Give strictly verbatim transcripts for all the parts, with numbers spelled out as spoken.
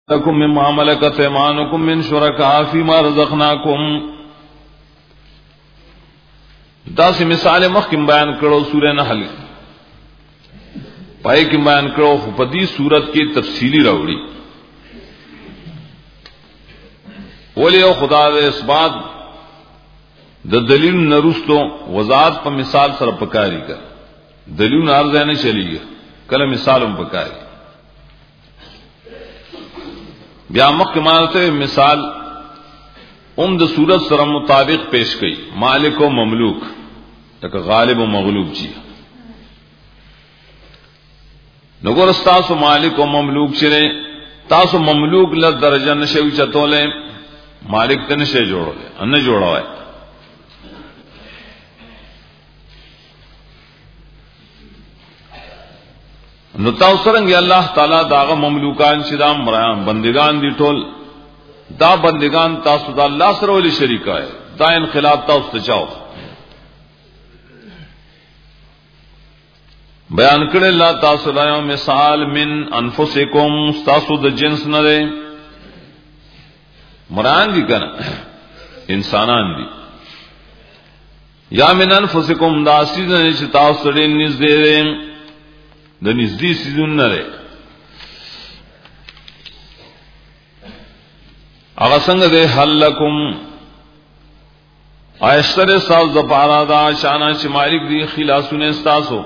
لكم مما ملكت ايمانكم من شركاء فيما رزقناكم. دا سی مثال مخکم بیان کړو سورہ نحل پای کې بیان کړو خو په دې صورت کې تفصیلی راوړي ولی او خدا دې اثبات د دلیل نرستو وضاحت په مثال سره پکاري کا دلیل ارز نه چلیږي کله مثالم پکاري بیا مخکمانته مثال اوم د صورت سره مطابق پیش کړي مالک او مملوک تک غالب او مغلوب جی نګور تاسو مالک او مملوک چره تاسو مملوک له درجه نشوي چتولې مالک ته نشي جوړول ان جوړوي نو تاسو څنګه الله تعالی داغه مملوکان چې دا مرام بندگان دي ټول دا بندگان تاسو د الله سره ولې شریک آئے دا انقلاب تاسو ته چاو بیان کړل الله تاسو له مثال من انفسکم تاسو د جنس نه ده مران دي کنه انسانان دي یا من انفسکم دا سيزن چې تاسو لري نږدې د نږدې سيزون نه ده هغه څنګه ده حلکم عاشر سال د پارا دا شانا چې مالک دی خلاصونه استاسو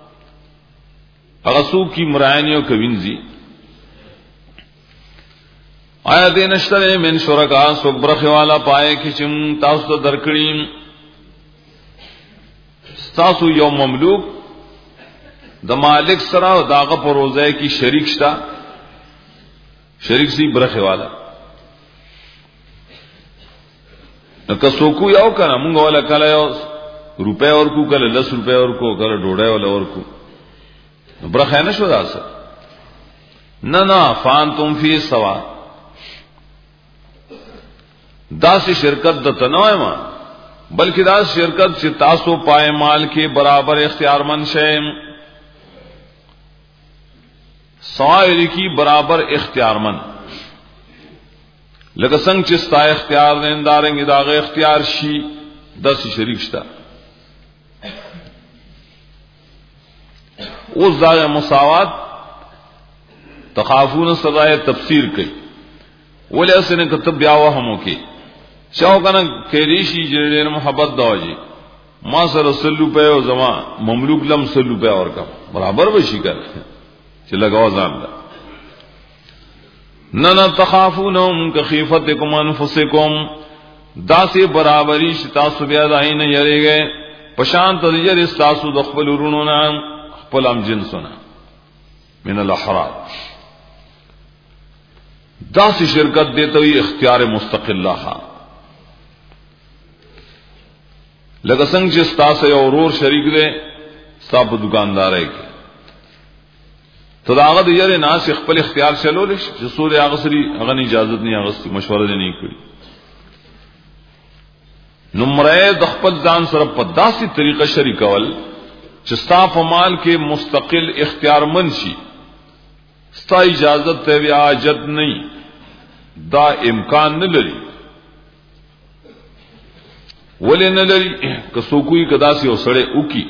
هغه سو کی مرانیو کوینځي آیا دې نشته من شرکا سو برخه والا پائے چې چم تاسو ته درکړیم تاسو یو مملوک د مالک سره او داغه پروزه کی شریک شتا شریک سی برخه والا نو سوکو یو کنه مونږ ولا کله یو روپے اور کو کله دس روپے اور کو کله ډوډۍ ولا اور کو برخه نه شو داسه نه نه فان تم فی سوا داسې شرکت د تنوع ما بلکې دا شرکت چې تاسو پای مال کې برابر اختیارمن شئ سوائل کی برابر اختیارمن لکه څنګه چې ستا اختیار نه اندارنګ داغه اختیار شي داسې شریک شته او ځای مساوات تخافون سزای تفسیر کوي ولې اسنه کتب بیا وهمو کې شاو کنه کېریشي چې محبت داوږي ما سره سلو په او زما مملوک لم سلو په اور کا برابر وشي کړه چې لګاو ځان دا نه نه تخافونهم کخیفتکم انفسکم داسې برابرۍ شتا سو بیا دای نه یریږي پشان ته یری تاسو د خپل ورونو نه خپل ام جنسونه من الاحرار داسې شرکت دیته وي اختیار مستقله لکه څنګه چې تاسو یو ورور شریک دی تاسو دکاندارای کې تو داغه د یره ناس خپل اختیار چلول شي چې سوري هغه سری هغه اجازه نه اغستی مشوره نه کړی نمره د خپل ځان سره په داسې طریقه شریکول چې صاف مال کې مستقل اختیار من شي ستا اجازه ته بیا حاجت نه دا امکان نه لري ولې نه لري که څوک کدا سي وسړې وکي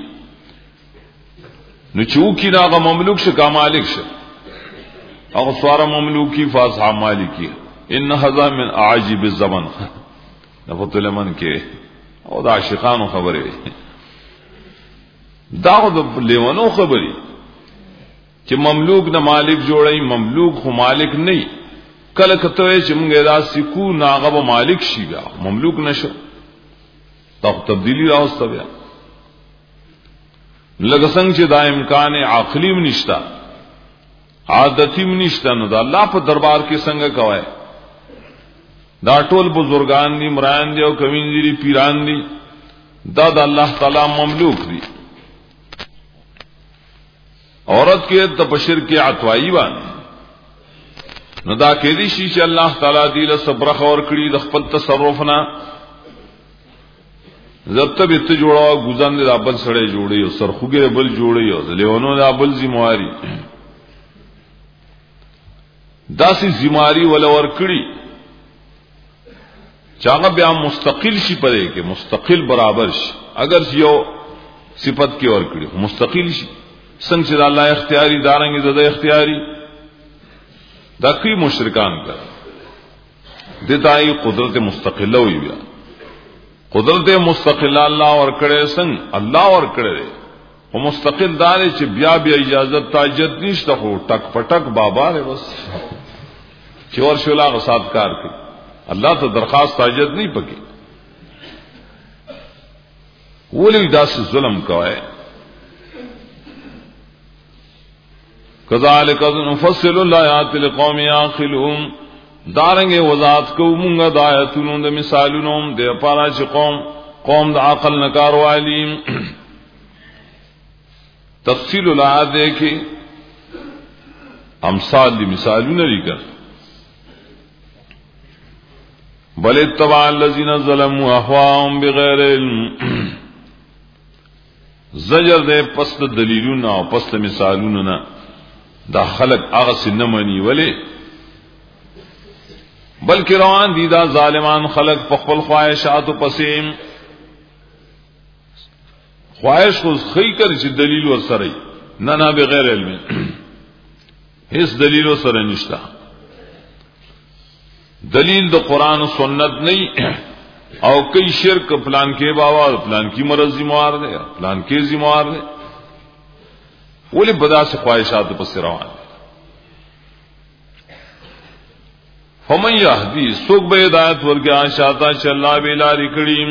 نو چوکی داغه مملوک شه کا مالک شه هغه سواره مملوکی فاصح مالکی ان هذا من اعجب الزمن نفط لمن کې او دا عاشقانو خبره دا د لیوانو خبري چې مملوک نه مالک جوړي مملوک خو مالک نه کله کته چې موږ دا سکو ناغه مالک شي بیا مملوک نشو دا تبدیلی راوسته بیا لکه څنګه چې دا امکان عقلی نشتا عادتی نشتا نو دا الله په دربار کې څنګه کوي دا ټول بزرگان دي مران دي او کوین دي پیران دي دا د الله تعالی مملوک دي عورت کې تبشر کې عطوائی باندې نو دا کې دي چې الله تعالی دې له صبر خور کړی د خپل تصرف نه زبته به ته جوړاو ګوزان دې ابل سړې جوړي او سرخوګه بل جوړي او لیونو د ابل زمواري داسې ذمہاری ولور کړی چاغه بیا مستقل شي پدې کې مستقل برابر شي اگر یو صفت کې اور کړی مستقل شي څنګه چې الله اختیاري دارنګ زده اختیاري دا کوي مشرکان کا دتاي قدرت مستقله وي بیا قدرت مستقله الله ور کړی څنګه الله ور کړی او مستقل دار چې بیا بیا اجازه تاجت نشته خو ټک پټک بابا له بس چور شولا غصاد کار کوي الله ته درخواست تاجت نہیں پکې ولې داس ظلم کوي کذالک نفصل الآیات لقوم یعقلون دارنګه وضاحت کوو موږ د آیاتونو د مثالونو د پاره چې قوم قوم د عقل نکار والی تفصیل الآیات کې امثال دي مثالونه لري بل اتبع الذين ظلموا اهواهم بغیر علم زجر دے پس دلیلونه او پس مثالونه نه دا خلق هغه سنمنی ولی بلکې روان دي دا ظالمان خلق په خپل خواهشات او پسیم خواهش خو خی کر چې دلیل ورسره نه نه بغیر علم هیڅ دلیل ورسره نشته دلیل د قرآن و سنت نہیں او کئی شرک پلان کے بابا پلان کی مرض ذمہوار دے پلان کے ذمہوار دے ولی بدا سے خواہشات پس روان دے فمن یهدی سوک بے ہدایت ورگیا شاتا چ اللہ بیلا رکڑیم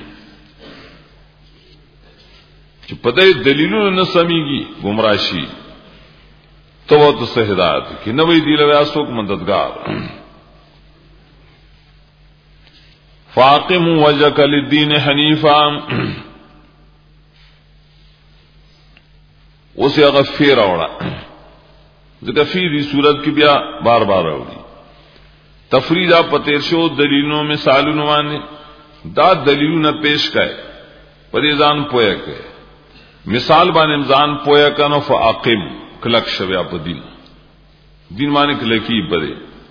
چ پدے دلیلوں نہ سمیگی گمراشی تو وہ تو سے ہدایت کی نوی دی لویا سوک مددگار فاقم وجهك للدين حنيفا اسے غفیر اوڑا ذکر فی دی صورت کی بیا بار بار اوڑی تفریدہ پتیر شو دلیلوں میں سالونوان دا دلیلوں پیش کئے پریزان پویا کئے مثال بان امزان پویا کنو فاقم کلک شویا پا دین دین مانے کلکی پدے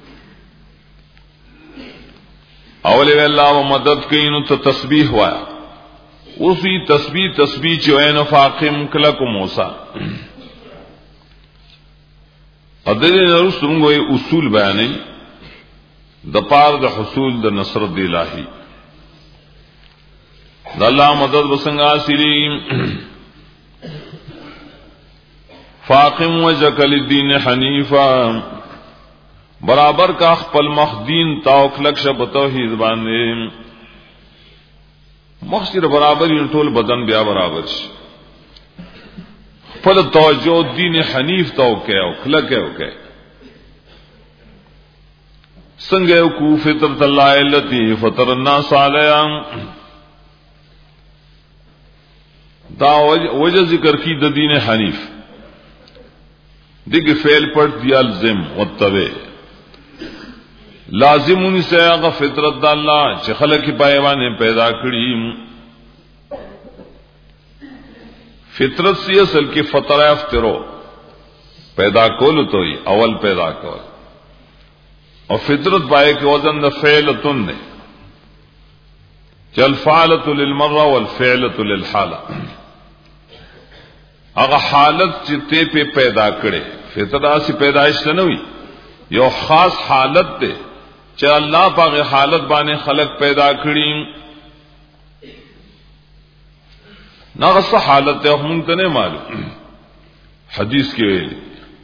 اولی اللہ و مدد کئینو تا تسبیح وایا اسی تسبیح تسبیح چوئین فاقم کلک موسیٰ ادھر نرست رنگو یہ اصول بیانی دا پار دا حصول دا نصرت دا الہی دا اللہ مدد بسنگا سلیم فاقم وجهك للدین حنیفا برابر کا خپل مخدین تاوک لکش بتوحید باندې مخسر برابر یې ټول بدن بیا برابر شي خپل توجه دین حنیف توکه او کلکه وکه څنګه کو فطرت الله التي فطر الناس علیها دا وجه ذکر کی د دین حنیف دغه فعل پر دیالزم وتبه لازمونی سے آغا فطرت دا اللہ چه خلق کی پایوانے پیدا کری فطرت سی اصل کی فطر افترو پیدا کولو تو ہی اول پیدا کول اور فطرت پائے کہ وزن دا فعلتن نے چل فعلت للمرہ والفعلت للحالہ آغا حالت چتے پہ پیدا کرے فطرت آسی پیدائش نوی یو خاص حالت تے چا اللہ پاک حالت بانے خلق پیدا کریم ناغص حالت تے ہم انتا نہیں معلوم حدیث کے ویلے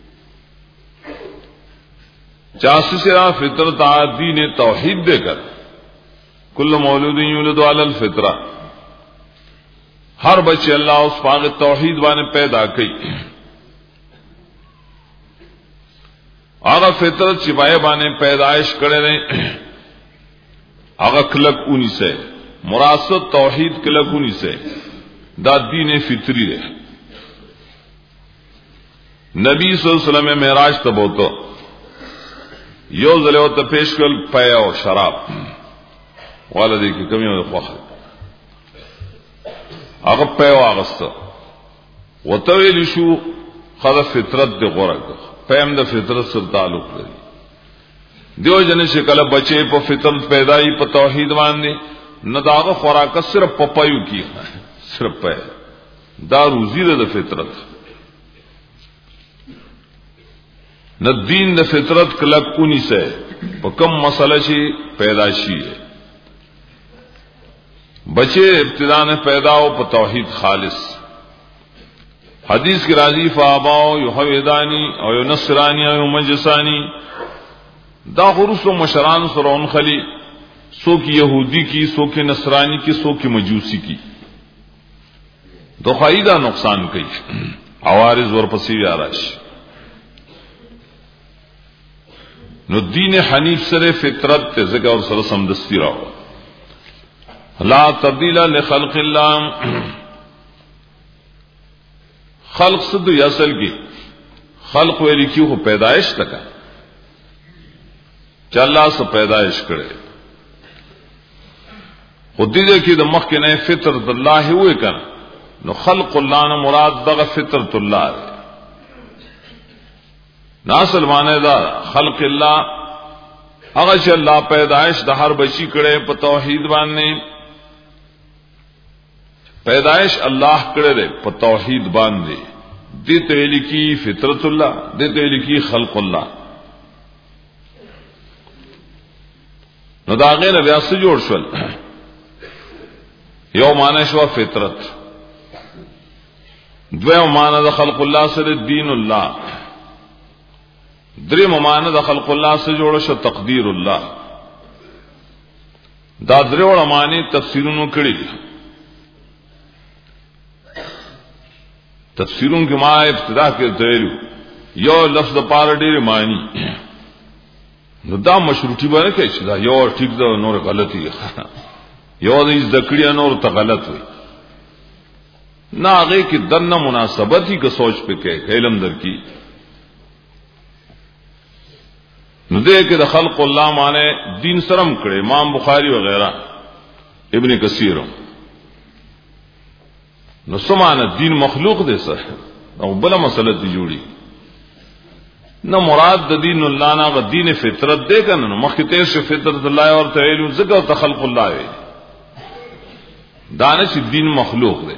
چاسی سرا فطرت دین توحید دے کر کل مولود یولد علی الفطرہ ہر بچے اللہ اس پاک توحید بانے پیدا کی آغا فطرت چپائے بانے پیدائش کرے رہے آغا کلک اونی سے مراست توحید کلک اونی سے دا دین فطری رہے نبی صلی اللہ علیہ وسلم معراج تب ہوتا یو ذلے ہوتا پیش کل پیا و شراب والا دیکھیں کمی ہوتا خوخر آغا پیا و آغستا وطویلی شو خدا فطرت دے غورک پیم دا فطرت سر تعلق لري دیو جن شکل بچے په فطرت پیدای په توحید باندې نداغه خوراک صرف پپایو کی صرف پے دا روزی د فطرت نہ دین د فطرت کلک اونی سے په کم مسئلہ شي پیدائشی ہے بچے ابتدا میں پیدا ہو په توحید خالص حدیث کی راضی فاباو یحویدانی او نصرانی او مجسانی دا غرس و مشران سرون خلی سو کی یہودی کی سو کی نصرانی کی سو کی مجوسی کی دو خائدہ نقصان کئی عوارض ورپسی آراش نو دین حنیف سر فطرت تے ذکر اور سر سمدستی رہو لا تبدیل لخلق اللہ خلق صد یاسل کی خلق ویلی کیوں کو پیدائش تکا چا اللہ سے پیدائش کرے خود دیدے کی دا مخ کے نئے فطرت اللہ ہوئے کنا نو خلق اللہ نا مراد دغا فطرت اللہ ہے ناصل مانے دا خلق اللہ اغش اللہ پیدائش دا ہر بچی کرے پا توحید باندے پیدائش اللہ کرے دے پا توحید باندے دیتے ویلی کی فطرت اللہ دیتے ویلی کی خلق اللہ نو دا غیر بیا سے جوڑ شول یو معنی شوا فطرت دویم معنی دا خلق اللہ سے دین اللہ دریم معنی دا خلق اللہ سے جوڑ شو تقدیر اللہ دا دریوڑ معنی تفسیرونو کڑی تفسیرون کی معنی ابتدا کے دریلو یو لفظ دا پار دیر معنی نو دا مشروطی باندې کې چې دا یو ټیک دا نور غلطی یو دې ذکریا نور ته غلط وي نہ هغه کې دنه مناسبت ہی کا سوچ پہ کې علم در کی نو دې کې د خلق الله معنی دین سرم کړي امام بخاری وغیرہ ابن کثیر نو سمانه دین مخلوق دے سر او بلا مسئلہ دی جوړي نہ مراد د دین اللہ نا دین فطرت دے گا نہ مختص سے فطرت اللہ اور تعین ذکر تخلق اللہ ہے دانش دین مخلوق دے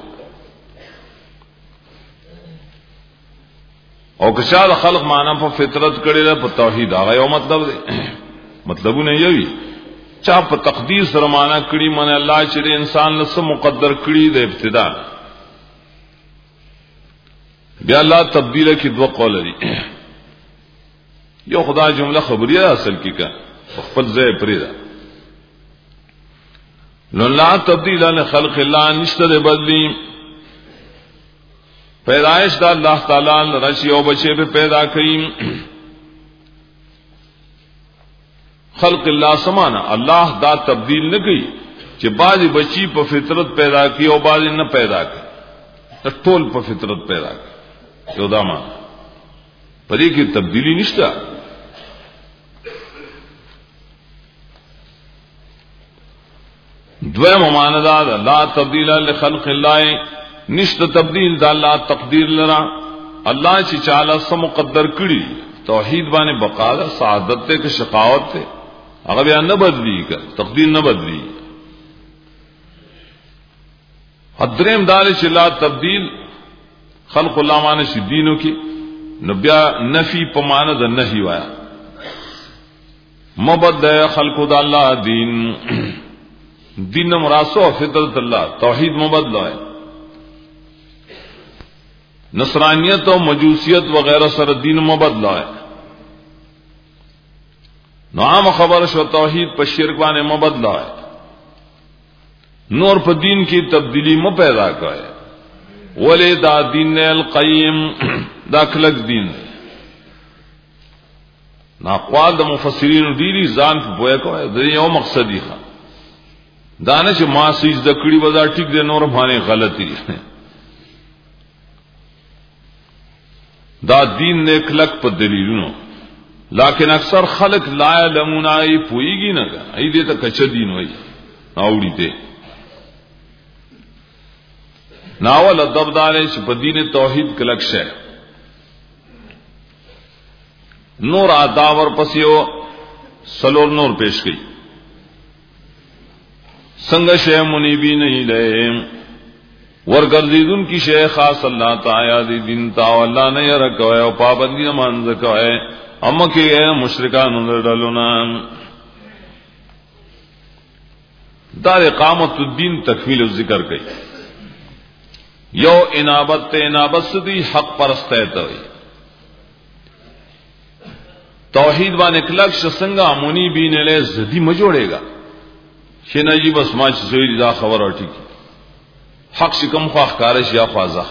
او کشال خلق معنی پر فطرت کرے رہا پر توحید آگا یو مطلب دے مطلب نہیں یوی چاہ پر تقدیر سر معنی کری من اللہ چرے انسان لسا مقدر کری دے ابتدا بیا اللہ تبدیل کی دو قول دی یو خدا جملہ خبریہ اصل کی کا خپل ځای پریدا نو لا تبدیل لخلق اللہ نشتر بدلی پیدائش دا اللہ تعالی رشی او بچے پہ پیدا کریم خلق اللہ سمانا اللہ دا تبدیل نہ کی کہ بعض بچی پہ فطرت پیدا کی او بعض نہ پیدا کی ټول پہ فطرت پیدا کی یو دا مانا پدې کې تبدیلی نشتا دویم معنی دا لا تبدیل لخلق اللہ نشت تبدیل دا اللہ تقدیر لرا اللہ چی چالا سا مقدر کری توحید بانے بقا دا سعادت تے کہ شقاوت تے اگر بیا نہ بدلی کر تقدیر نہ بدلی حدریم دار چی لا تبدیل خلق اللہ معنی چی دینوں کی نبیا نفی پماند نہیں وایا مبد خلق دا اللہ دین دین مراسو فطرت اللہ توحید مبدل ہے نصرانیت و مجوسیت وغیرہ سر دین مبدل ہے نعام خبر شو توحید پر شرکان مبدل ہے نور پر دین کی تبدیلی م پیدا کرے ولی دا دین القیم دا کلک دین نا قوال دا مفسرین دیری زان پہ بویا کو ہے دا یو مقصدی خواہ دانش ما سجدہ کڑی بازار ٹھیک دے نور بھانے غلطی دا دین نے کلک پر دلیلونو لیکن اکثر خلق لا علمون آئی پوئی گی نہ کہا ای دیتا کچھ دین ہوئی ناوڑی تے ناول ادب دارے چھ پا دین توحید کلک شے نور آداور پسیو سلور نور پیش کی سنگ شے منیبین الیہم ورگردیدن کی شے خاص اللہ تعالی دی دین تا اللہ نے رکھوے او پابندی نماز کوے اما کہ مشرکان ڈلونا دار اقامت الدین تکمیل الذکر کی یو انابت تے انابت سدی حق پرست ہے تو توحید وان اکلک شسنگا منیبین الیہ زدی مجوڑے گا شنا جی بس ما سوئی دا خبر اور ٹھیک حق شکم خواہ کارش یا خوازہ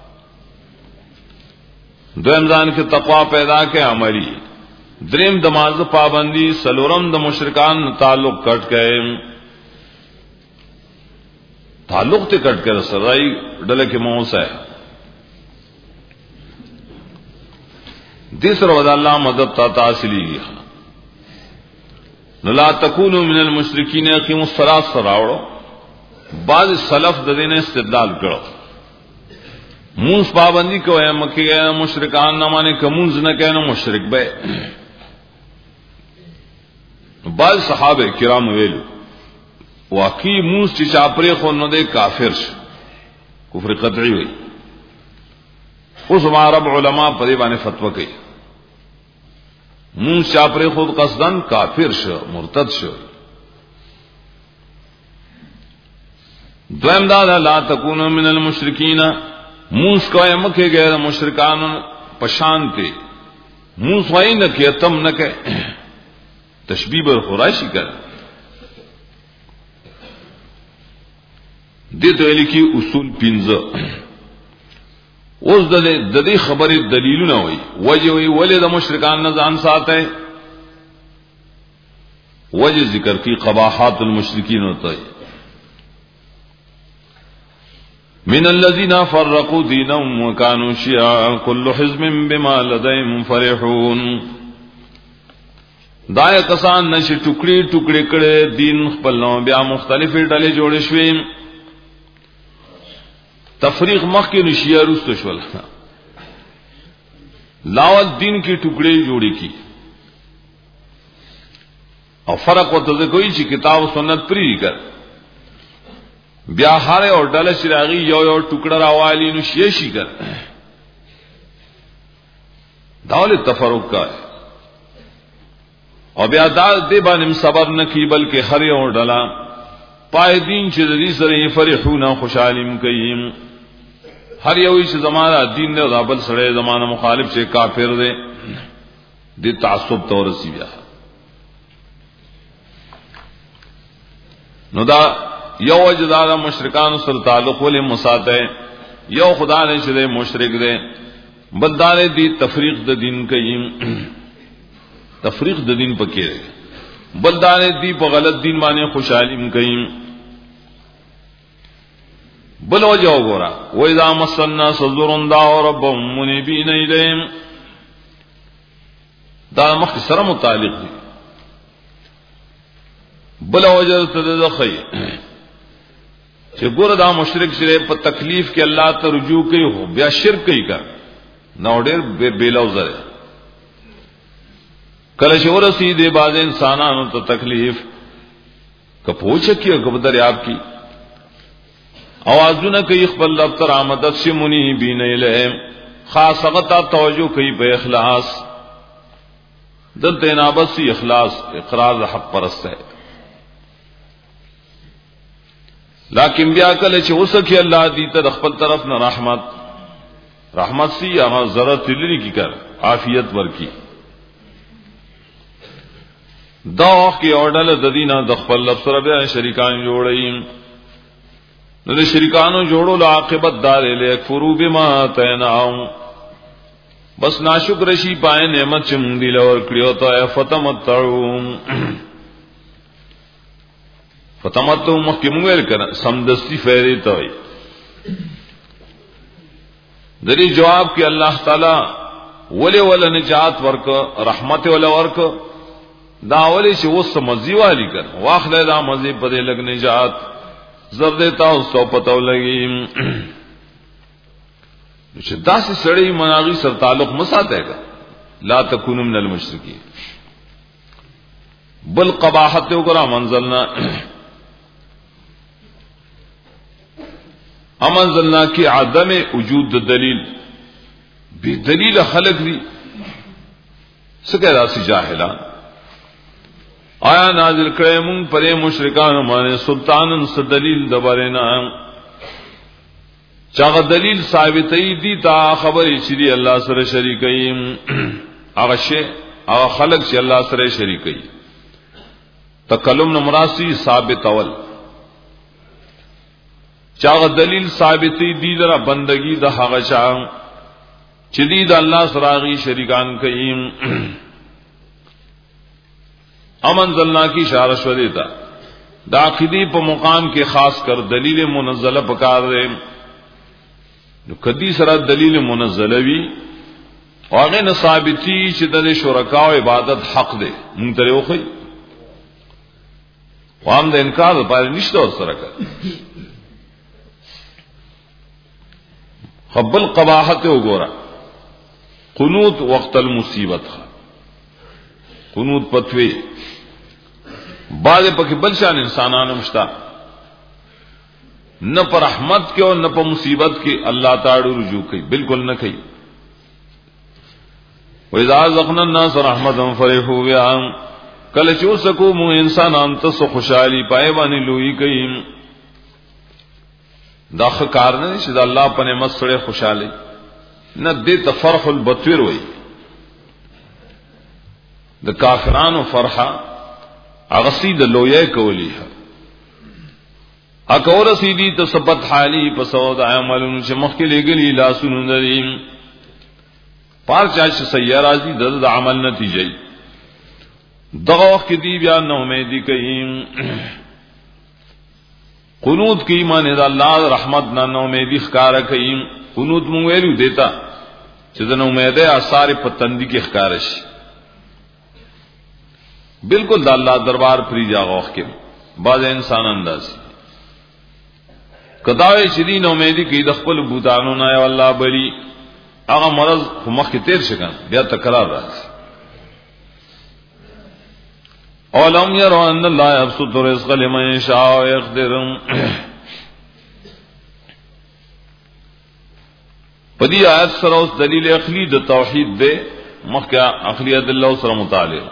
دویم زان کے تقوی پیدا کے عملی دریم دماز پابندی سلورم د مشرکان تعلق کٹ گئے تعلق تے کٹ کر سرائی ڈلے کے منہ سے تیسرا ودا اللہ مدد تا تاصلی گیا لا تکونوا من المشرکین اقیموا الصلاۃ سراوڑو بعض سلف د دین استدلال کرو منس پابندی کو ہے مکی مشرکان نہ مانے کمونز نہ کہنا مشرک بے بعض صحابہ کرام ویلو واقعی منس چی چاپری خون نہ دے کافر ش کفر قطعی ہوئی اس عرب علماء پدی بانے فتوی کی منس چاپری خود قصدن کافر ش مرتد ش دویم دادا لا تکونوا من المشرکین منس کو مکے غیر مشرکان پشانتے منس وائی نہ کہ تم نہ کہ تشبیہ بر خراشی کر دیت ویلی کی اصول پنځه اوس د دې خبرې دلیلونه وي وجه وي ولې د مشرکان نه ځان ساته وجه ذکر کی قباحات المشرکین ہوتا ہے من الذين فرقوا دينهم وكانوا شيعا كل حزب بما لديهم فرحون دای کسان نشي ټوکړي ټوکړي کړي دین خپل نو بیا مختلفې ډلې جوړې شوې تفریق مخ کې نشیا رست شول لاول دین کی ټوکړي جوړې کی او فرق وته کوئی چې کتاب او سنت پری کړ بیا هر او ډله شراغي یو یو ټوکړه راوالي نو شي شي کړ داول تفرق کا او بیا دا دې باندې صبر نه کی بلکې هر یو ډله پای دین چې دې سره فرحون خوشالم کيم هر یو چې زمانہ دین نه غابل سره زمانہ مخالف چې کافر دې دې تعصب تور سی بیا نو دا یو وجدار مشرکان سره تعلق ولې مساته یو خدا نه چې مشرک دې بلدار دې تفریق د دین کيم تفریق د دین پکې بلدار دې په غلط دین باندې خوشالیم کيم بل وجه وګورا و اذا مسنا صدرن دا ربهم منيبين اليهم دا مخ سره متعلق دي بل وجه ته د خی چې ګور دا مشرک سره په تکلیف کې الله ته رجوع کوي هو بیا شرک کوي کا نو ډېر بیلو زره کله چې ورسی دې باز انسانانو ته تکلیف کپوچ کی کبدر آپ کی اوازونه کوي خپل رب تر آمدت سے منیبین الیہ خاصغتا توجہ کوي په اخلاص دلته انابت سی اخلاص اقرار حق پرست ہے لیکن بیا کله چې وسکه الله دې ته خپل طرف نه رحمت رحمت سی هغه ضرورت لري کی کر عافیت ورکی دا کی اورډل د دینه د خپل لفظ سره بیا شریکان جوړیم نو د شریکانو جوړو عاقبت دار له کفرو بما تنعم بس ناشکر شي پای نعمت چې مونږ دی لور کړیو ته فتمتعون فتمتو محکم ویل کړه سمدستی فیری ته وي دری جواب کې الله تعالی ولې ول نجات ورک رحمت ول ورک دا ولې چې وس مزي والی کړه واخله دا مزي په دې لګ نجات زر دیتا او سو پتو لګي چې داسې سړی مناغي سره تعلق مساته کا لا تکونوا من المشرکین بل قباحت وګرا منزلنا امنزلنا کی عدم وجود دلیل بی دلیل خلق دی سکه راسی جاهلان آیا نازل کړه مون پرې مشرکان باندې سلطانن س دلیل دبرنا چاغه دلیل ثابتې دي تا خبرې چې دی الله سره شریکي هغه شی هغه خلق چې الله سره شریکي تکلم نو مراسي ثابت اول چاغه دلیل ثابتې دي لره بندگی د هغه چا چې دی د الله سره غي شریکان کوي امن ذلنا کی اشارہ شو دیتا دا عقیدی په مقام کې خاص کر دلیل منزله پکار دے نو کدی سره دلیل منزله وی هغه نه ثابتی چې د شرکا او عبادت حق دی مونږ ته وخی وام د انکار لپاره نشته ور سره کړ قبل قباحت وګورا قنوت وقت المصیبت قنوت پتوی بعض پکې بل شان انسانانو مشتا نہ پر رحمت کې او نہ په مصیبت کې الله تعالی رجوع کوي بالکل نہ کوي واذا ذقنا الناس رحمتا فرحوا بها کله چې سکو مو انسانان ته خوشحالي پای باندې لوی کوي دا کار نه چې الله په نعمت سره خوشاله نه دې تفرح البطیر وي د کافرانو فرحه اغسی د لوی کولی اکور سیدی تثبت حالی پسود عملون چې مخکې لګلی لا سنندریم پار چا چې سیار ازي د عمل نتیجه دغه وخت دی بیا نو امیدی کئیم قنوت کی ایمان د الله رحمت نه نو امیدی ښکارا کئیم قنوت مونږ ویلو دیتا چې د نو امیده اثر په تندې کې ښکارا شي بالکل د الله دربار پری جاغوخ کې بعض انسان انداز کداوی چې دین امیدی کې د خپل بوتانو نه او الله بری هغه مرض مخ کې تیر شګن بیا تکرار راځي اولم يروا ان الله يبسط الرزق لمن يشاء ويقدر پدې آیت سره اوس دلیل عقلی د توحید ده مخکې عقلی د الله سره متعلق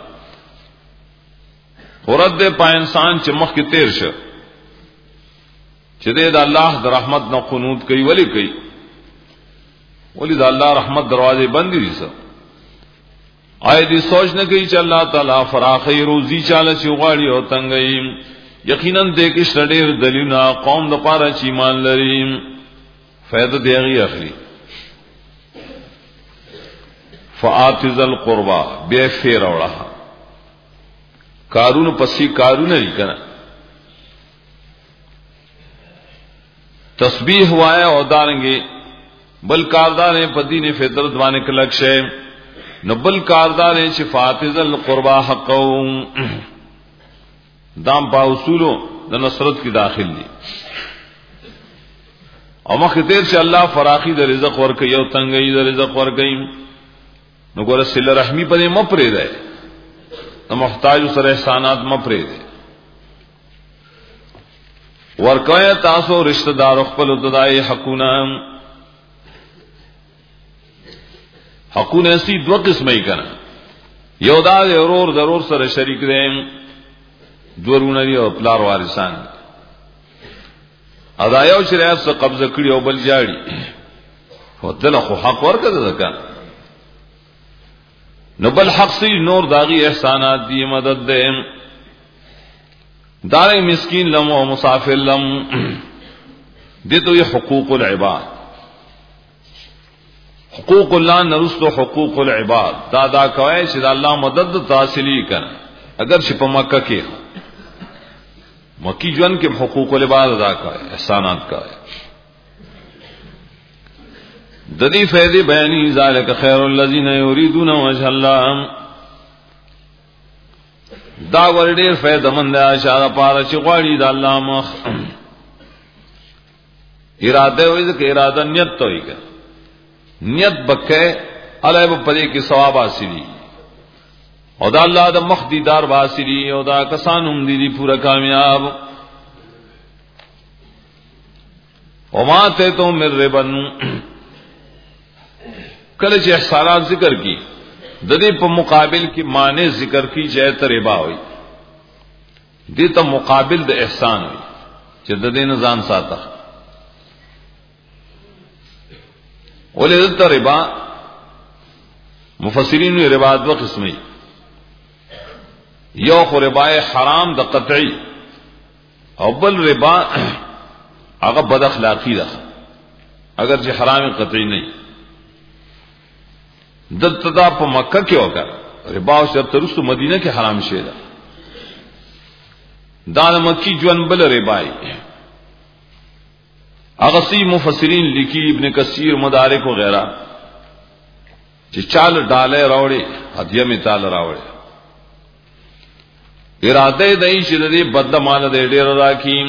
ورد دے پا انسان چې مخ کې تیر شه چې دې د الله د رحمت نه قنوت کوي ولی کوي ولی د الله رحمت دروازې بند دي سه آی دې سوچ نه کوي چې الله تعالی فراخي روزي چاله چې غواړي او تنګي یقینا دې کې شډېر دلیلونه قوم د پاره چې ایمان لري فائدہ دیږي اخلي فآتذ القربى بے فیر اوړه کارونو پسی کارونه لري کنه تسبیح وایا او دارنګي بل کاردار په دین فطرت باندې کلک شه نو بل کاردار چې فاتذ القربا حقهم دام په اصولو د نصرت کې داخل دي او مخ تیر چې الله فراخي د رزق ورکي او تنګي د رزق ورکي نو ګور صله رحمی په دې مپرې ده محتاج سره احسانات مپرې دي ورکوي تاسو رشتہ دار خپل ددای حقونه حقونه سي دوه قسمه کنا یو دا ضرور ضرور سره شریک دي دورونه دي او پلار وارثان ادا یو شریعت څخه قبضه کړی او بل جاړي هو دله خو حق ورکړه ځکه نو بل حق سی نور داغی احسانات دی مدد دے دار مسکین لم و مسافر لم دی تو یہ حقوق العباد حقوق اللہ نرست و حقوق العباد دادا کوئے شد اللہ مدد تاثلی کر اگر شپ مکہ کے مکی جون کے حقوق العباد ادا کوئے احسانات کوئے ددی فیدی بیانی ذالک خیر الذین یریدون وجه الله دا ور ډیر فائدہ مند اشاره پاره چې غواړي د الله مخ اراده وي چې اراده نیت توي نیت بکې علیه په دې کې ثواب حاصلي او دا اللہ دا مخ دیدار باسری او دا کسان هم دی دی پورا کامیاب. وما آتیتم من ربا کله چې احسانات ذکر کی د دې په مقابل کې معنی ذکر کی جای ته ربا وي دې ته مقابل د احسان وي چې د دې نه ځان ساته. ولې د ربا مفسرین یې ربا دوه قسمه یو خو ربا حرام د قطعی او بل ربا هغه بد اخلاقی ده اگر چې حرام قطعی نه دلته دا په مکه کې وکړ ربا او شرط رسو مدینه کې حرام شي ده دا مکی ژوند بل ربای هغه سی مفسرین لیکي ابن کثیر مدارک وغیرہ چې چال ډاله راوړي هدیه می تعال راوړي اراده دای چې دې بد مال دې ډیر راکې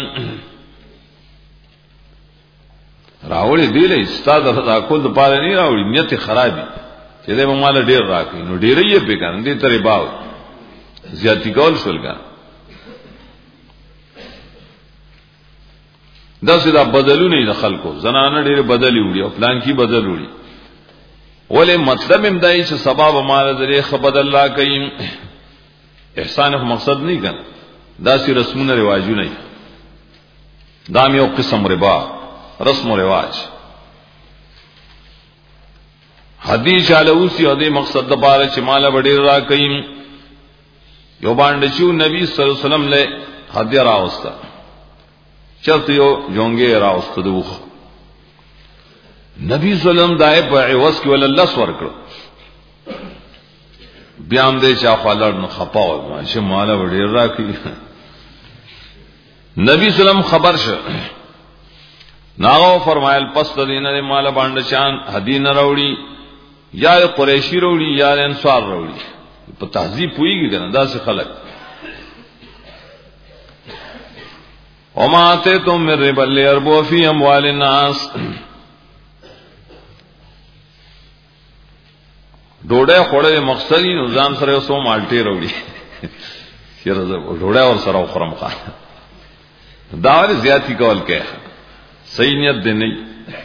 راوړي دی له استاد دا کول د پاره نه راوړي نیت خرابي چې دې مال ډیر راکې نو ډیر یې په کان دې ترې باو زیاتی کول شولګا دا سدا بدلونه د خلکو زنانه ډیر بدلی وړي او پلان کې بدل وړي ولې مطلب هم دای چې سبب مال دې خبد الله کوي احسان خو مقصد نه کړه دا سی رسمونه رواجونه نه دا یو قسم ربا رسم و رواج حدیث علوسی او دې مقصد د پاره چې مال وړي را کوي یو باندې چې نبی صلی الله علیه وسلم له هدیه راوسته چرته یو جونګي راوسته دوخ نبی صلی الله علیه وسلم دای په عوض کې ول الله سور کړ بیا هم دې چا خپلړ نو خپاو ماشه مال وړي راکې نبی صلی الله علیه وسلم خبر شه ناغو فرمایل پس د دینه مال باندې شان هدی نه راوړي یا قریشی راوړي یا انصار راوړي په تهذیب پویږي کنه دا څه خلک وما تم من ربا ليربو في اموال الناس ډوډۍ خوړې مقصدی نظام سره اوسو مالټي راوړي چیرې ډوډۍ ور سره خورم ښه دا ور زیاتی کول کې صحیح نیت دی نه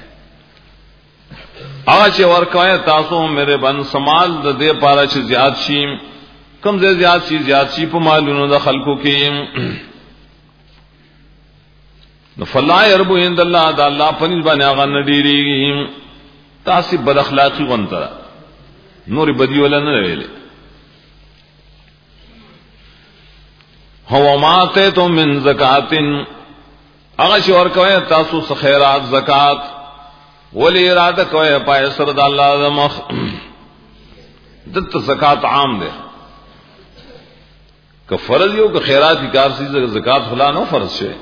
هغه چې ورکوي تاسو مېره بن سمال د دې پاره چې زیات شي کم زیات زیات شي زیات شي په مالونو د خلکو کې نو فلا يربو عند الله دا الله پنځ باندې هغه نډيري تاسو بد اخلاقی غونته نور بدی ولا نه ویلې هو ماته تو من زکاتن هغه چې ورکوي تاسو څخه خیرات زکات ولې اراده کوي پای سره د الله د مخ دته زکات عام ده که فرض یو که خیرات کار سي زکات خلا نو فرض شه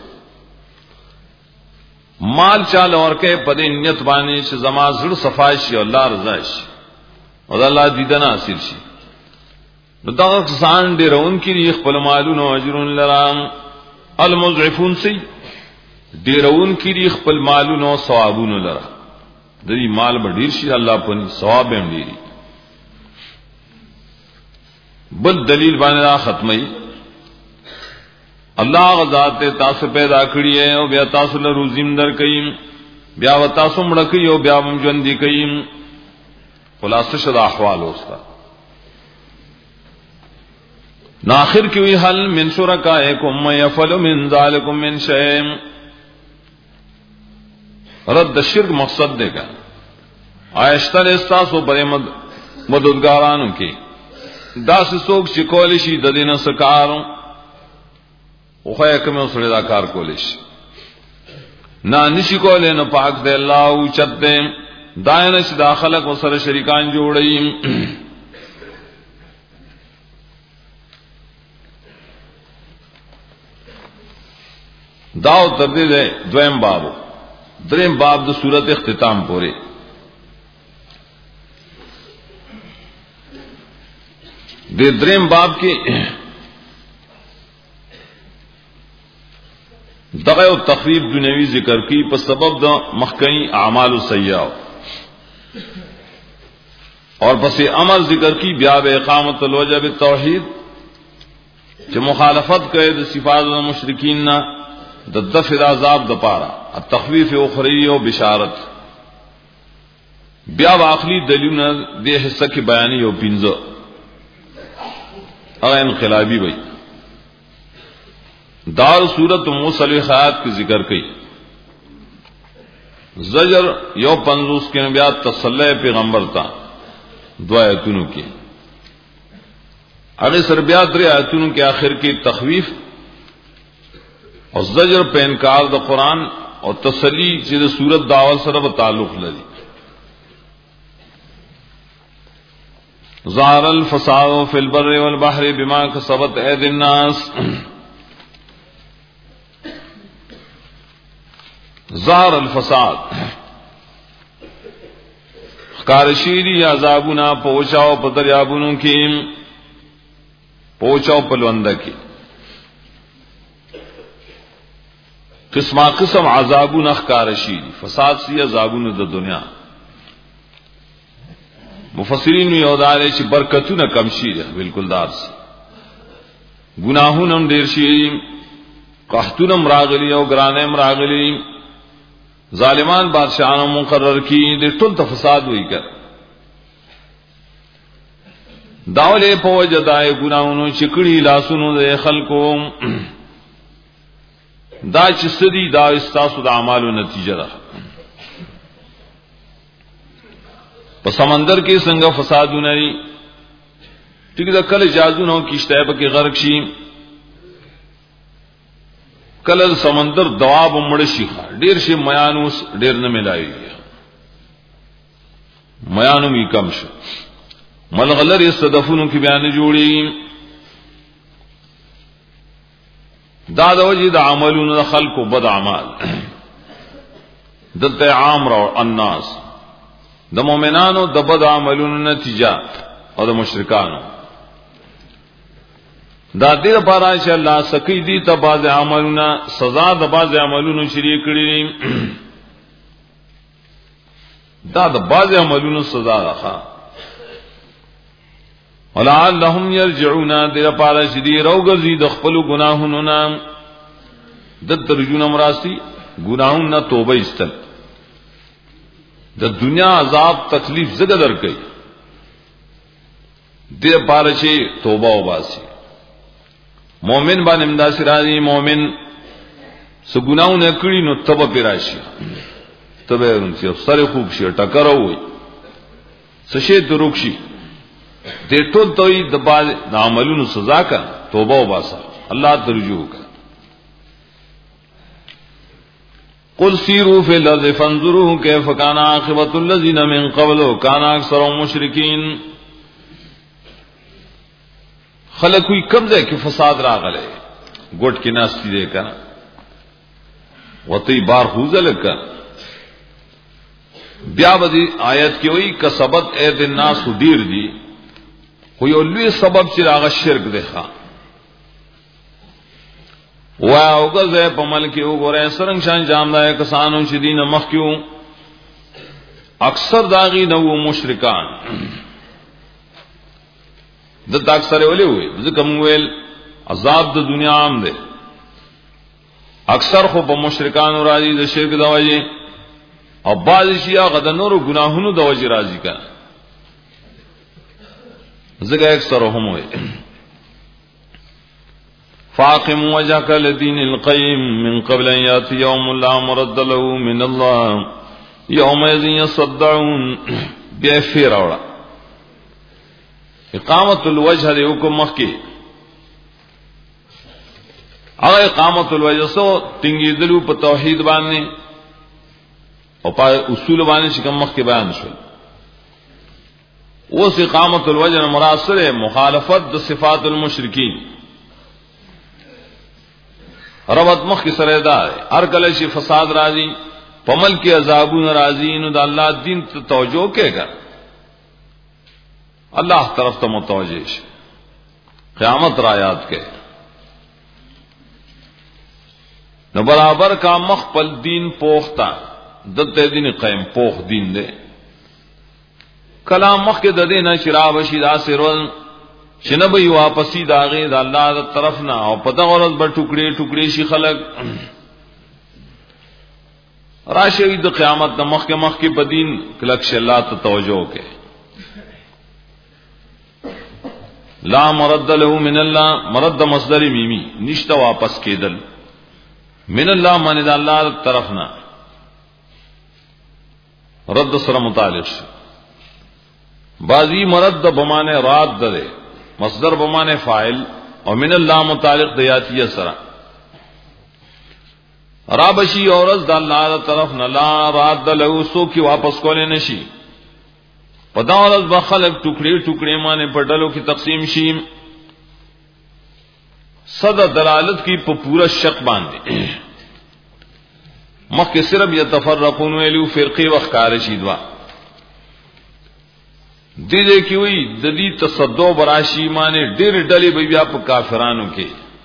مال چال ورکه په دې نیت باندې چې زما زړه صفای شي او الله رضا شي او الله دیدنه حاصل شي نو دا ځان دې رون کې خپل مالونو اجرون لرام المضعفون سي دې رون کې خپل مالونو ثوابونو لرا دې مال به ډیر شي الله په ثواب هم ډیری بل دلیل باندې ختمي الله غزاد تاسو پیدا کړی ہے او بیا تاسو له روزیم در کئ بیا و تاسو مړ کئ او بیا هم ژوند دی کئ خلاصه شد احوال اوستا ناخر کی وی حل من شرکائکم یفعل من ذالکم من شیء رد شرک مقصد دے گا آیشتر استاسو پر مددگارانو کی دا سوک چې کول شي د دینه سکارو او خو یې کوم سره دا کار کول شي نه نشي کولای نو پاک دی الله او چت دی داینه چې داخله کو سره شریکان جوړي داو تر دې دویم باب دریم باب د سورۃ اختتام پورې د دریم باب کې دغه او تخریب دنیوي ذکر کی په سبب د مخکنی اعمال السیئه اور پس امر ذکر کی بیا بے اقامت الوجہ بالتوحید جو مخالفت کرے د صفات المشرکین نہ د دفع عذاب د پارا التخویف اخروی و بشارت بیا واخلی دلیل دے حصہ کی بیانی او پنځه اغه انقلابی وئی دار صورت موصلیحات کی ذکر کی زجر یو پنځوس کے بیا تسلی پیغمبر تا دو آیتونو کی اگے سر بیا درې آیتونو کے آخر کی تخویف اور زجر پہ انکار د قرآن اور تسلی چې د صورت دعوت سره په تعلق لري ظهر الفساد في البر والبحر بما كسبت ايدي الناس ظهر الفساد خارشیری عذابنا پوچاو په دریابونو کې پوچاو په لوند کې قسمه قسم عذابنا خارشیری فساد سی عذابونه د دنیا مفسرین یو دار چې برکتونه کم شي بالکل دار سي گناهونه ډیر شي قحطونه راغلي او ګرانه راغلي ظالمان بادشاہانو مقرر کی د ټول تفساد وی کړ داوله په وجدای ګناهونو چکړي لاسونو د خلکو دا چې سدي دا استاسو د اعمالو نتیجه ده په سمندر کې څنګه فسادونه دي ټیک دا کله جازونو کیشته په کې غرق شي کله سمندر دواب مړ شي ډیر شي میانوس ډیر نه ملایي میانو می کم شي ملغلر استدفونو کې بیان جوړي دا د وجې د عملونو د خلقو بد اعمال دته عام را الناس د مؤمنانو د بد عملونو نتیجه او د مشرکانو دا دې لپاره چې الله سکی دي ته بعض عملونه سزا د بعض عملونو شریک کړی دا د بعض عملونو سزا راخه ولعلهم يرجعون دې لپاره چې دې روغزي د خپل ګناهونو نه د ترجمه مراسي ګناهونو نه توبه استل د دنیا عذاب تکلیف زګه درکې دې لپاره چې توبه وباسي مومن باندې امداسي راځي مومن سګناو نه کړی نو توبه پیراشي توبه ورنسي سره خوب شي ټکر وي سشه دروکشي دې ټول توي د بعد د عملونو سزا کا توبه وباسه الله ترجو کا قل سیروا فی الارض فانظروا کیف کان عاقبۃ الذین من قبل کان اکثرهم مشرکین خلق کوئی قبضه کې فساد راغله ګټ کې ناشتي دې کا وتی بار خوزل کا بیا بدی آیت کې وی کسبت اید الناس دیر دی خو یو لوی سبب چې راغ شرک دی ښا واو غزه په ملک یو ګورې سرنګ شان جامدای کسانو چې دین مخ کیو اکثر داغي نو مشرکان د تاک سره ولې وي ځکه مویل عذاب د دنیا عام دی اکثر خو په مشرکان راځي د شرک د وجه او بعض شیا غد نور ګناهونو د وجه راځي کا ځکه اکثر هم وي فاقم وجهك للدين القيم من قبل ان ياتي يوم لا مرد له من الله يومئذ يصدعون بأفير اولا اقامت الوجه دے حکم مخ کی اگر اقامت الوجه سو تنگی دلو پا توحید باندے اور پا اصول باندے شکم مخ کی بیان شو اس اقامت الوجه مراسل ہے مخالفت د صفات المشرکین ربط مخ کی سره دا ہر کله شي فساد راځي پمل کې عذابون راځي نو د الله دین ته توجه کېږي الله طرف ته متوجه شي قیامت را یاد کې نو برابر کا مخ پل دین پوختا دته دین قائم پوخ دین دے کلام مخ کې د دې نه شراب شي دا سرول شنبي واپسی داغه د الله تر طرف نه او په دغه ورځ به ټوکړي ټوکړي شي خلق راشي د قیامت د مخ کې مخ کې بدین کلک ش الله ته توجه کې لا مرد له من الله مرد مصدر میمی نشته واپس کېدل من الله من د الله طرف نه رد سره متعلق بعضی مرد بمانه راد ده مصدر بمانه فاعل او من الله متعلق دیاتیه سره رابشی اورز د الله طرف نه لا راد له سو کی واپس کولې نشي پدا اورز بخلق ټوکړي ټوکړي مانه پټلو کی تقسیم شي صد دلالت کی په پورا شق باندې مخکې صرف یتفرقون ویلو فرقه وخکار شي دوا دې دې کی وی د دې تصدو براشي مانه ډېر ډلې به بیا په کافرانو کې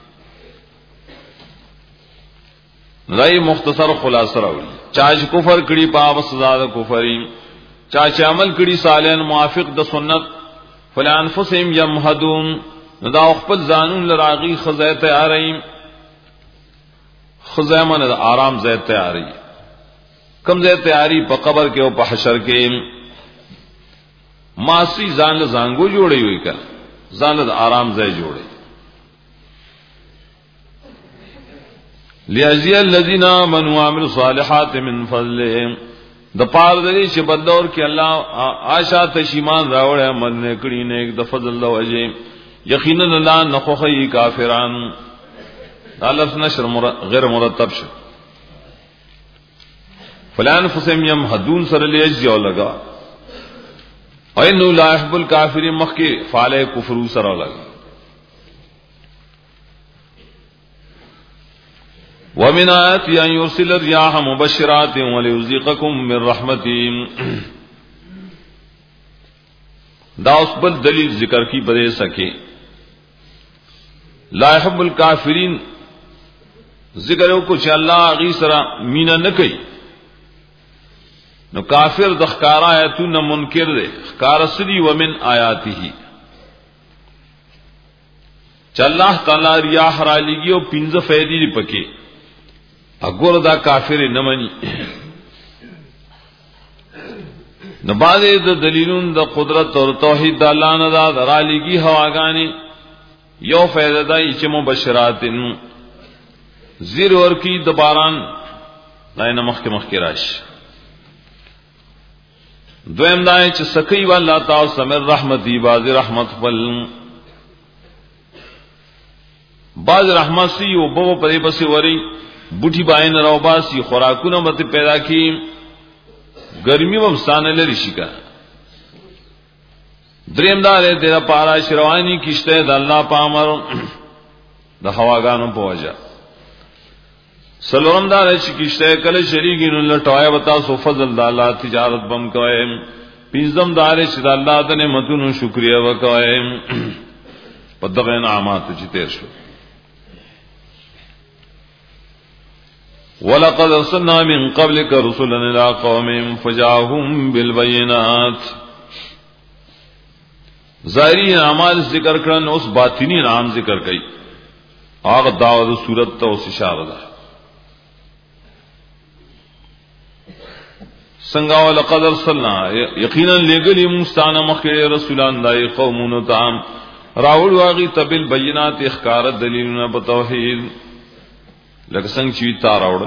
رای مختصر خلاصه راوړي چا کفر کړي په سزا د کفرین چا چې عمل کړي صالحن موافق د سنت فلانفسهم يمهدون دا خپل ځانون لراغي خزای تیارین خزای من د آرام ځای تیاری کم ځای تیاری په قبر کې او په حشر کې ماسی ځان له زنګو جوړي وي کړه ځان له آرام ځای جوړي لیاجی الذین آمنوا وعملوا الصالحات من فضله د پاره دې چې بدلور کې الله آشا تشیمان راوړې عمل نه کړی نه د فضل له وجه یقینا الله نخوخی کافران الف نشر غیر مرتب شو فلان فسم يمهدون سر لیاجی او لگا انه لا يحب الكافرين مخکی فعل کفر سر لگا ومن آیات ان يرسل الرياح مبشرات وليذيقكم من رحمته دا اس بل دلیل ذکر کی بدے سکے لا يحب الكافرين ذکر کو چې الله غي سره مینا نه کوي نو کافر د ښکارا آیاتونه منکر دي ښکارا سدي ومن آیاته چې الله تعالی ریاح را لګي او پنځه فائدې پکې اګور دا کافر نه مني نو باندې د دلیلون د قدرت او توحید د الله نه دا را لګي هواګانی یو فائدہ دا چې مبشراتن زیر ورکی د باران داینه مخک مخک راش دویم دای چې سکی والله تعالی سمر رحمتي باز رحمت فل باز رحمت سی او بو پرې پسې وری بوټي باین راو باسي خوراکونه مت پیدا کی ګرمي ومستانه لري شي کا دریم دار دې پارا شروانی کیشته د الله پامر د هواګانو پوجا سلام دار چې کیشته کله شریګینو لټوي وتا سو فضل د الله تجارت بم کوي پینځم دار چې د الله د نعمتونو شکریا وکوي په دغه انعامات چې تیر شو ولقد ارسلنا من قبلك رسلا الى قومهم فجاءهم بالبينات ظاهری اعمال ذکر کړه اوس باطینی نام ذکر کړي هغه داوود صورت ته اوس اشاره ده څنګه ولقد ارسلنا یقینا لګلی مستانه مخکې رسولان دای قومونو ته راول واغی تبل بینات اخکار دلیلونه په توحید لکه څنګه چې تا راوړل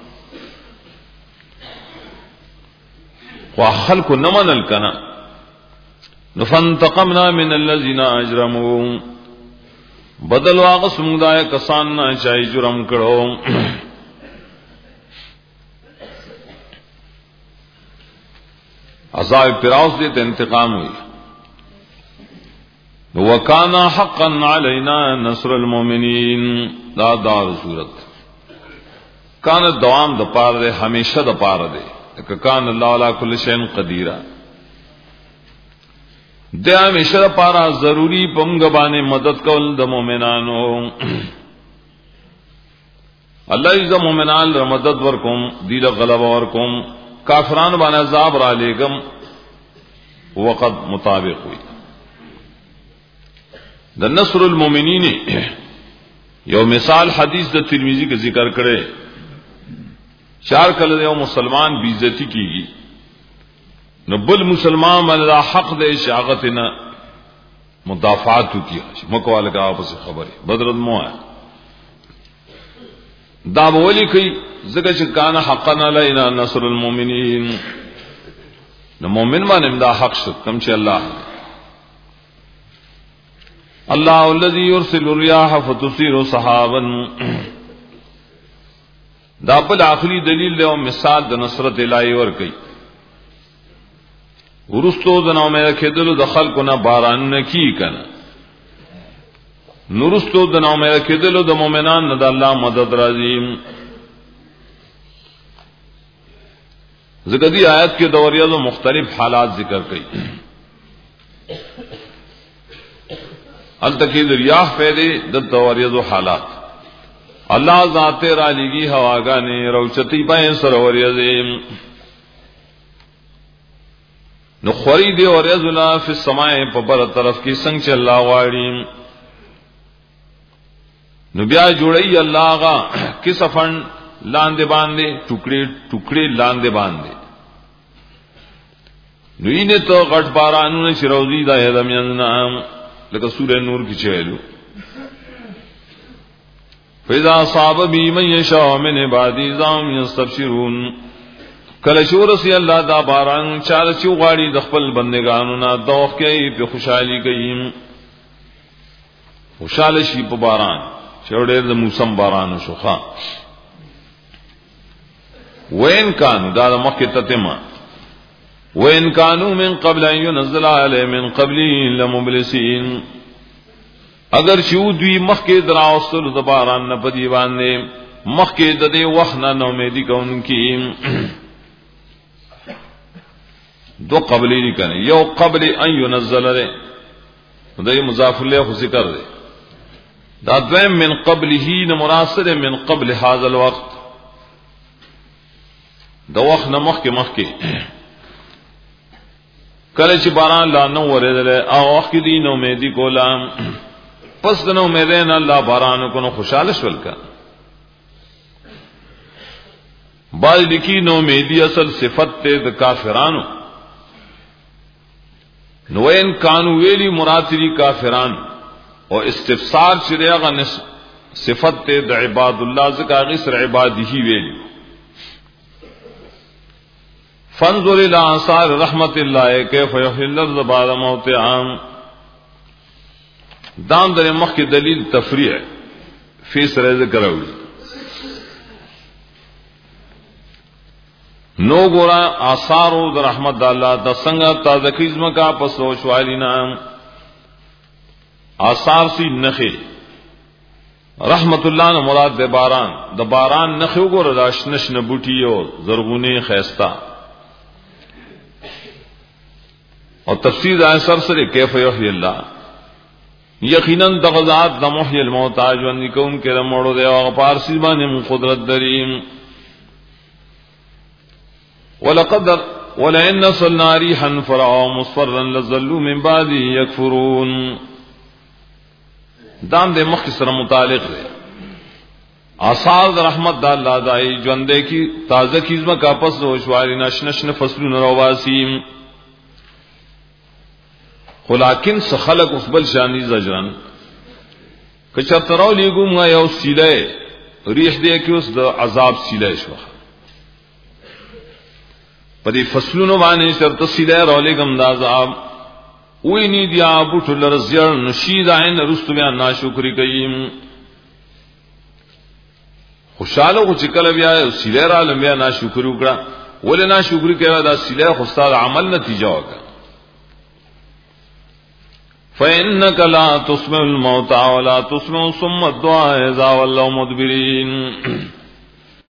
وخلق نمنل کنا نفنتقمنا من الذين اجرموا بدل واغس موږ کسان نه چای جرم کړو عذاب پراوس دې ته انتقام ہوئی وکانا حقا علینا نصر المؤمنین دا دار صورت کان دوام د پاره ده همیشه د پاره ده ک کان الله علی کل شیء قدیر د همیشه د پاره ضروری پمګ باندې مدد کول د مؤمنانو الله ای د مؤمنان مدد ورکوم دی له غلبه ورکوم کافرانو باندې عذاب را لېګم وقت مطابق ہوئی. د نصر المؤمنین یو مثال حدیث د ترمذی کا ذکر کرے. چار کله یو مسلمان بی عزتی کیږي نو بل مسلمان باندې حق د اشاعتنا مدافعات کی مکواله کا آپس خبره بدرت مو دا بولی کوي زګه چې کان حقنا لینا نصر المؤمنین نو مؤمن باندې دا حق شو کوم چې الله الله الذي يرسل الرياح فتثير سحابا دا بل اخری دلیل له مثال د نصرت الهی ور کوي. ورستو د نو مې کېدل د خلکو نه باران نه کی کنه نورستو د نو مې کېدل د مؤمنان نه د الله مدد راځي. ذکر دی آیت کې د وریاضو مختلف حالات ذکر کړي. التکی ریاح پیدا د توریاضو حالات اللہ ذات را لگی ہواگانے روچتی پائیں سروریاض نو خوری دی اور ازلا فی السماء پبر طرف کی سنگ چ اللہ واڑی نو بیا جوڑی اللہ غا کس فن لاندے باندے ٹکڑے ٹکڑے لاندے باندے نو اینے تو غٹ بارانو نے شروزی دا ہدم یزنا لکہ سورہ نور کی چہلو فَإِذَا صَابَ بِي مَن يَشَاءُ مِنْ عِبَادِهِ إِذَا هُمْ يَسْتَبْشِرُونَ کله شورسی الله دا باران چاله چې غواړي د خپل بندگانو نه دوخ کوي په خوشحالي کوي خوشاله شي په باران چوڑے د موسم باران شوخه وین کانو دا مکه تتما وین کانو من قبل ان ينزل علیهم من قبله لمبلسین اگر شو دوی مخکې دراوستل د باران نه پدی باندې مخکې د دې وخت نه نو امیدي کوونکی دو قبلی نہیں کرنے یو قبل ان ينزل رے دای مضاف الیہ خو ذکر دے دا دویم من قبله نہ مراسل من قبل هذا الوقت دا وخت نہ مخ کے مخ کے کله چې باران لا نو ورېدل او وخت دی نو امیدی کولا پس نو امیدین الله باران کو نو خوشاله شول کا بعد لکی نو امیدی اصل صفت ته د کافرانو نوین کانو ویلی مراتری کافران او استفسار چریغا صفت تے دا عباد اللہ زکا غسر عبادی ہی ویلی فانظر الى آثار رحمت اللہ کیف یحیی الارض بعد موتها دام در مخ کی دلیل تفریع فی سر ذکر اولی نو گورا آثارو در رحمت اللہ دا سنگا تازکیزم کا پسوش والینا آثار سی نخی رحمت اللہ نے مراد دے باران دا باران نخی گورا دا شنش نبوٹیو زرغونی خیستا اور تفسیر آئے سرسر کیف یحیی اللہ یقیناً دغزات دا محی الموتاج وندی کو ان کے رموڑو دے اور پارسی بانم قدرت دریم ولقد ولئن نصلنا ريحا فرعوا مصفرا لظلوا من بعد يكفرون دام دے مختصر متعلق ہے آثار رحمت دا اللہ دائی جوندے کی تازہ کیزمہ کا پس وشواری نشنشن فصلون رواسیم خلاکن سخلق اسبل شانی زجرن کچر تراؤ لیگو مگا یو سیلے ریح دے کی اس دا عذاب سیلے شوخ پدی فصلونو باندې شرط سیده رولې کم دا عذاب وې نی دی ابو ټل رزير نشید عین رستو بیا ناشکری کیم خوشاله کو چکل بیا سیده را لم بیا ناشکری وکړه ولې ناشکری کړه دا سیده خو ستاسو عمل نتیجه وکړه فإنك لا تسمع الموتى ولا تسمع ثم الدعاء إذا ولوا مدبرين